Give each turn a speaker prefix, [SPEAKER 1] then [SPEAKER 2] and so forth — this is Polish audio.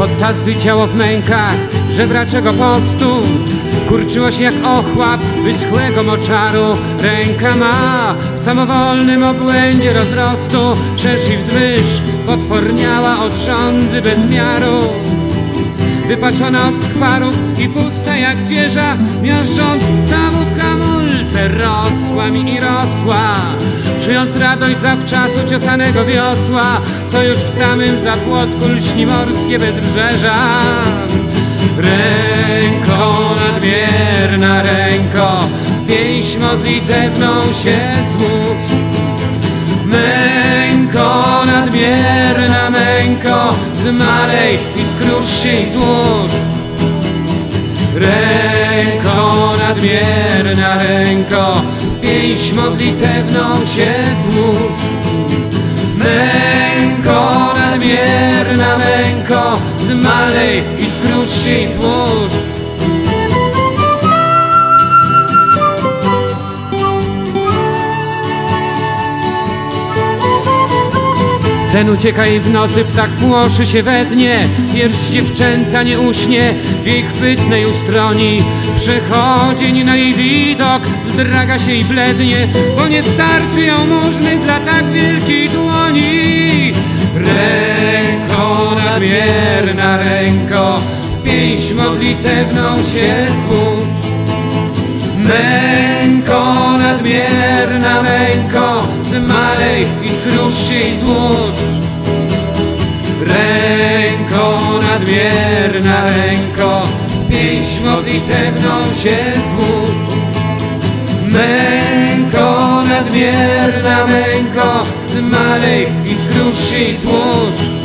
[SPEAKER 1] podczas gdy ciało w mękach żebraczego postu kurczyło się jak ochłap wyschłego moczaru. Ręka ma w samowolnym obłędzie rozrostu, wszerz i wzwyż potworniała od żądzy bez miaru. Wypaczona od skwarów i pusta jak wieża, miażdżąc stawu w hamulce, rosła mi i rosła, czując radość zawczasu ciosanego wiosła, co już w samym zapłotku lśni morskie bezbrzeża. Ręko nadmierna, ręko, pieśń modlitewną się złóż. Męko nadmierna, męko, zmalej i skrusz się i złóż. Ręko nadmierna, ręko, pieśń modlitewną się złóż. Męko nadmierna, męko, zmalej i skrusz się i złóż. Sen ucieka jej w nocy, ptak płoszy się we dnie, pierś dziewczęca nie uśnie w jej chwytnej ustroni. Przechodzień na jej widok zdraga się i blednie, bo nie starczy jałmużny dla tak wielkiej dłoni. Ręko nadmierna, ręko, pieśń modlitewną się złóż. Męko nadmierna, męko, zmalej i skrusz się i złóż. Ręko nadmierna, ręko, pieśń modlitewną się złóż. Męko nadmierna, męko, zmalej i skrusz się i złóż.